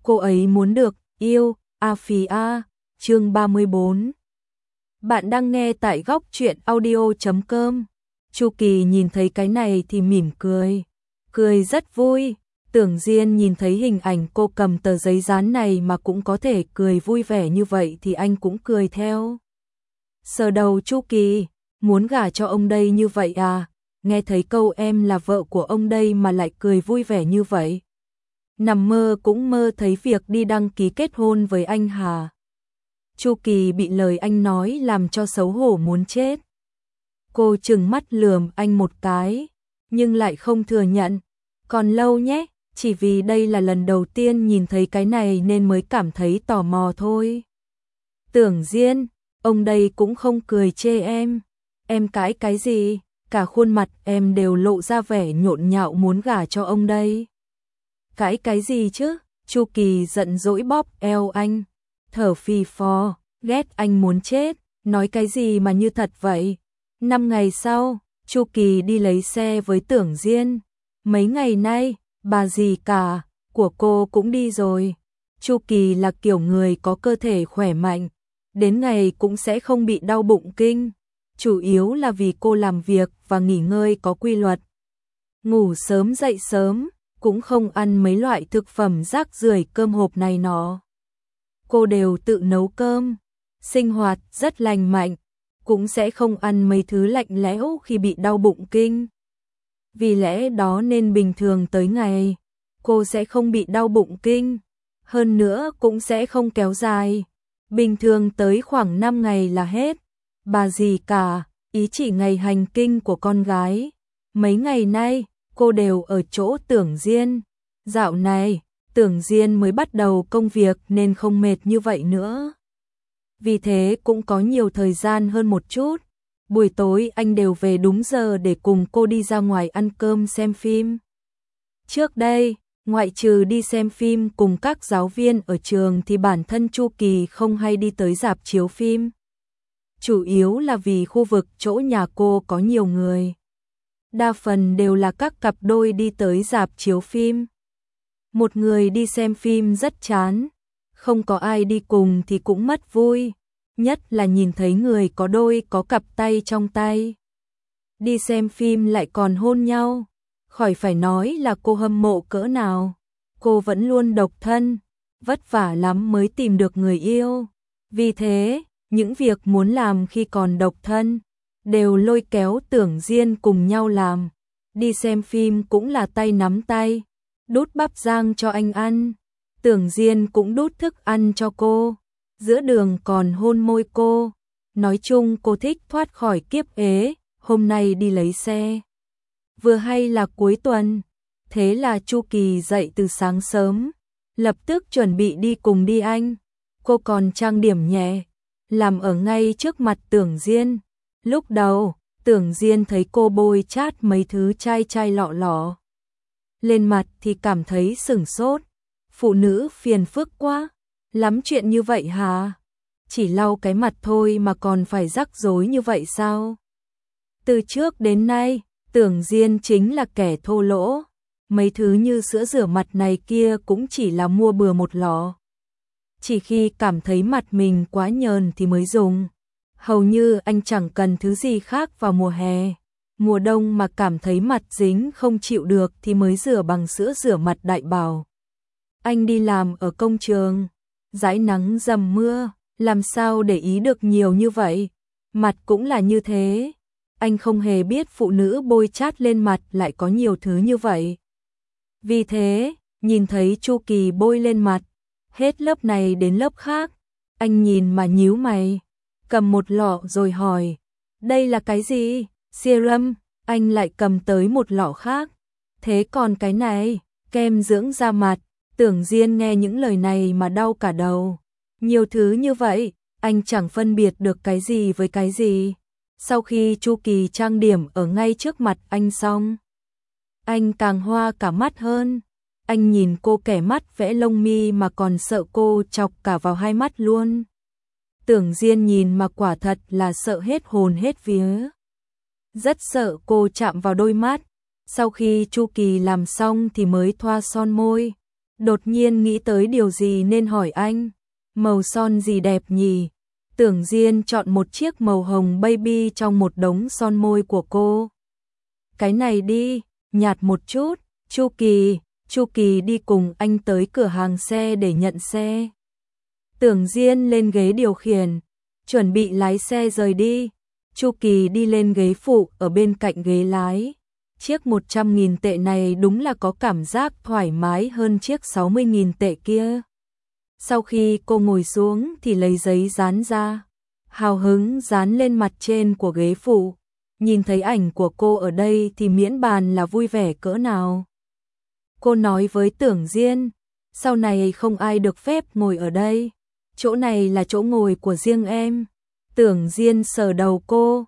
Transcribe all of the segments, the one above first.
Cô ấy muốn được yêu, chương 34. Bạn đang nghe tại góc truyện audio.com. Chu Kỳ nhìn thấy cái này thì mỉm cười, cười rất vui. Tưởng Diên nhìn thấy hình ảnh cô cầm tờ giấy dán này mà cũng có thể cười vui vẻ như vậy thì anh cũng cười theo. Sờ đầu Chu Kỳ, muốn gả cho ông đây như vậy à? Nghe thấy câu em là vợ của ông đây mà lại cười vui vẻ như vậy. Nằm mơ cũng mơ thấy việc đi đăng ký kết hôn với anh hả? Chu Kỳ bị lời anh nói làm cho xấu hổ muốn chết. Cô trừng mắt lườm anh một cái, nhưng lại không thừa nhận. Còn lâu nhé, chỉ vì đây là lần đầu tiên nhìn thấy cái này nên mới cảm thấy tò mò thôi. Tưởng Diên, ông đây cũng không cười chê em cãi cái gì? Cả khuôn mặt em đều lộ ra vẻ nhộn nhạo muốn gả cho ông đây. Cãi cái gì chứ? Chu Kỳ giận dỗi bóp eo anh, thở phì phò, ghét anh muốn chết, nói cái gì mà như thật vậy. 5 ngày sau, Chu Kỳ đi lấy xe với Tưởng Diên. Mấy ngày nay, bà dì cả của cô cũng đi rồi. Chu Kỳ là kiểu người có cơ thể khỏe mạnh, đến ngày cũng sẽ không bị đau bụng kinh. Chủ yếu là vì cô làm việc và nghỉ ngơi có quy luật. Ngủ sớm dậy sớm, cũng không ăn mấy loại thực phẩm rác rưởi cơm hộp này nọ. Cô đều tự nấu cơm, sinh hoạt rất lành mạnh, cũng sẽ không ăn mấy thứ lạnh lẽo khi bị đau bụng kinh. Vì lẽ đó nên bình thường tới ngày, cô sẽ không bị đau bụng kinh, hơn nữa cũng sẽ không kéo dài. Bình thường tới khoảng 5 ngày là hết. Bà dì cả, ý chỉ ngày hành kinh của con gái. Mấy ngày nay, cô đều ở chỗ Tưởng Diên. Dạo này, Tưởng Diên mới bắt đầu công việc nên không mệt như vậy nữa. Vì thế cũng có nhiều thời gian hơn một chút. Buổi tối anh đều về đúng giờ để cùng cô đi ra ngoài ăn cơm xem phim. Trước đây, ngoại trừ đi xem phim cùng các giáo viên ở trường thì bản thân Chu Kỳ không hay đi tới rạp chiếu phim. Chủ yếu là vì khu vực chỗ nhà cô có nhiều người. Đa phần đều là các cặp đôi đi tới rạp chiếu phim. Một người đi xem phim rất chán, không có ai đi cùng thì cũng mất vui, nhất là nhìn thấy người có đôi có cặp tay trong tay. Đi xem phim lại còn hôn nhau, khỏi phải nói là cô hâm mộ cỡ nào. Cô vẫn luôn độc thân, vất vả lắm mới tìm được người yêu. Vì thế, những việc muốn làm khi còn độc thân đều lôi kéo Tưởng Diên cùng nhau làm. Đi xem phim cũng là tay nắm tay, đút bắp rang cho anh ăn. Tưởng Diên cũng đút thức ăn cho cô, giữa đường còn hôn môi cô. Nói chung cô thích thoát khỏi kiếp ế. Hôm nay đi lấy xe, vừa hay là cuối tuần, thế là Chu Kỳ dậy từ sáng sớm, lập tức chuẩn bị đi cùng đi anh. Cô còn trang điểm nhẹ, làm ở ngay trước mặt Tưởng Diên. Lúc đầu, Tưởng Diên thấy cô bôi chát mấy thứ chai chai lọ lọ lên mặt thì cảm thấy sửng sốt. Phụ nữ phiền phức quá, lắm chuyện như vậy hả? Chỉ lau cái mặt thôi mà còn phải rắc rối như vậy sao? Từ trước đến nay, Tưởng Diên chính là kẻ thô lỗ. Mấy thứ như sữa rửa mặt này kia cũng chỉ là mua bừa một lọ. Chỉ khi cảm thấy mặt mình quá nhờn thì mới dùng. Hầu như anh chẳng cần thứ gì khác vào mùa hè. Mùa đông mà cảm thấy mặt dính không chịu được thì mới rửa bằng sữa rửa mặt đại bào. Anh đi làm ở công trường, dãi nắng dầm mưa, làm sao để ý được nhiều như vậy. Mặt cũng là như thế. Anh không hề biết phụ nữ bôi chát lên mặt lại có nhiều thứ như vậy. Vì thế, nhìn thấy Chu Kỳ bôi lên mặt, hết lớp này đến lớp khác, anh nhìn mà nhíu mày, cầm một lọ rồi hỏi, đây là cái gì? Serum. Anh lại cầm tới một lọ khác. Thế còn cái này, kem dưỡng da mặt. Tưởng Diên nghe những lời này mà đau cả đầu. Nhiều thứ như vậy, anh chẳng phân biệt được cái gì với cái gì. Sau khi Chu Kỳ trang điểm ở ngay trước mặt anh xong, anh càng hoa cả mắt hơn. Anh nhìn cô kẻ mắt vẽ lông mi mà còn sợ cô chọc cả vào hai mắt luôn. Tưởng Diên nhìn mà quả thật là sợ hết hồn hết vía. Rất sợ cô chạm vào đôi mắt. Sau khi Chu Kỳ làm xong thì mới thoa son môi. Đột nhiên nghĩ tới điều gì nên hỏi anh, màu son gì đẹp nhỉ? Tưởng Diên chọn một chiếc màu hồng baby trong một đống son môi của cô. Cái này đi, nhạt một chút. Chu Kỳ đi cùng anh tới cửa hàng xe để nhận xe. Tưởng Diên lên ghế điều khiển, chuẩn bị lái xe rời đi. Chu Kỳ đi lên ghế phụ ở bên cạnh ghế lái. Chiếc 100.000 tệ này đúng là có cảm giác thoải mái hơn chiếc 60.000 tệ kia. Sau khi cô ngồi xuống thì lấy giấy dán ra, hào hứng dán lên mặt trên của ghế phụ. Nhìn thấy ảnh của cô ở đây thì miễn bàn là vui vẻ cỡ nào. Cô nói với Tưởng Diên, sau này không ai được phép ngồi ở đây. Chỗ này là chỗ ngồi của riêng em. Tưởng Diên sờ đầu cô,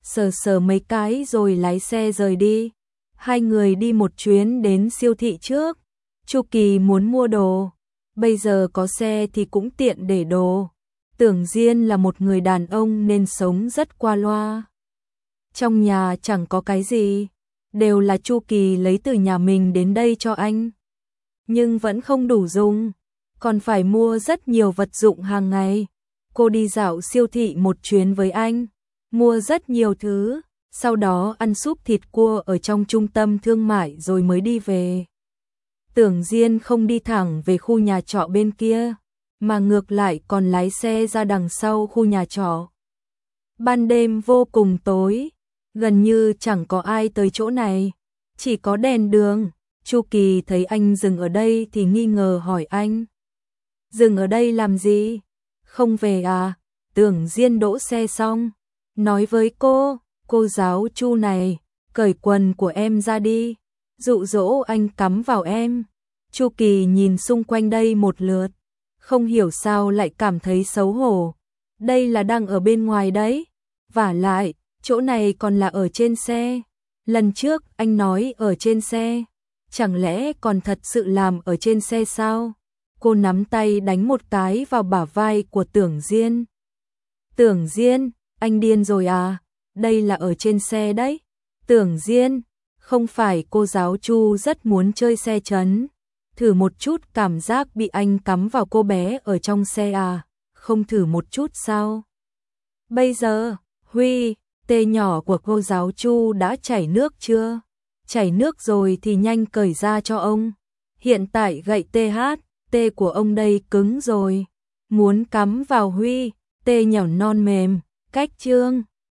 sờ mấy cái rồi lái xe rời đi. Hai người đi một chuyến đến siêu thị trước. Chu Kỳ muốn mua đồ, bây giờ có xe thì cũng tiện để đồ. Tưởng Diên là một người đàn ông nên sống rất qua loa. Trong nhà chẳng có cái gì, đều là Chu Kỳ lấy từ nhà mình đến đây cho anh. Nhưng vẫn không đủ dùng, còn phải mua rất nhiều vật dụng hàng ngày. Cô đi dạo siêu thị một chuyến với anh, mua rất nhiều thứ, sau đó ăn súp thịt cua ở trong trung tâm thương mại rồi mới đi về. Tưởng Diên không đi thẳng về khu nhà trọ bên kia, mà ngược lại còn lái xe ra đằng sau khu nhà trọ. Ban đêm vô cùng tối, gần như chẳng có ai tới chỗ này, chỉ có đèn đường. Chu Kỳ thấy anh dừng ở đây thì nghi ngờ hỏi anh, dừng ở đây làm gì? Không về à? Tưởng Diên đỗ xe xong, nói với cô giáo Chu này, cởi quần của em ra đi, dụ dỗ anh cắm vào em. Chu Kỳ nhìn xung quanh đây một lượt, không hiểu sao lại cảm thấy xấu hổ. Đây là đang ở bên ngoài đấy, vả lại, chỗ này còn là ở trên xe. Lần trước anh nói ở trên xe, chẳng lẽ còn thật sự làm ở trên xe sao? Cô nắm tay đánh một cái vào bả vai của Tưởng Diên. Tưởng Diên, anh điên rồi à? Đây là ở trên xe đấy. Tưởng Diên, không phải cô giáo Chu rất muốn chơi xe trấn, thử một chút cảm giác bị anh cắm vào cô bé ở trong xe à? Không thử một chút sao? Bây giờ, Huy, tê nhỏ của cô giáo Chu đã chảy nước chưa? Chảy nước rồi thì nhanh cởi ra cho ông. Hiện tại gậy tê của ông đây cứng rồi. Muốn cắm vào Huy, tê nhỏn non mềm, cách chương.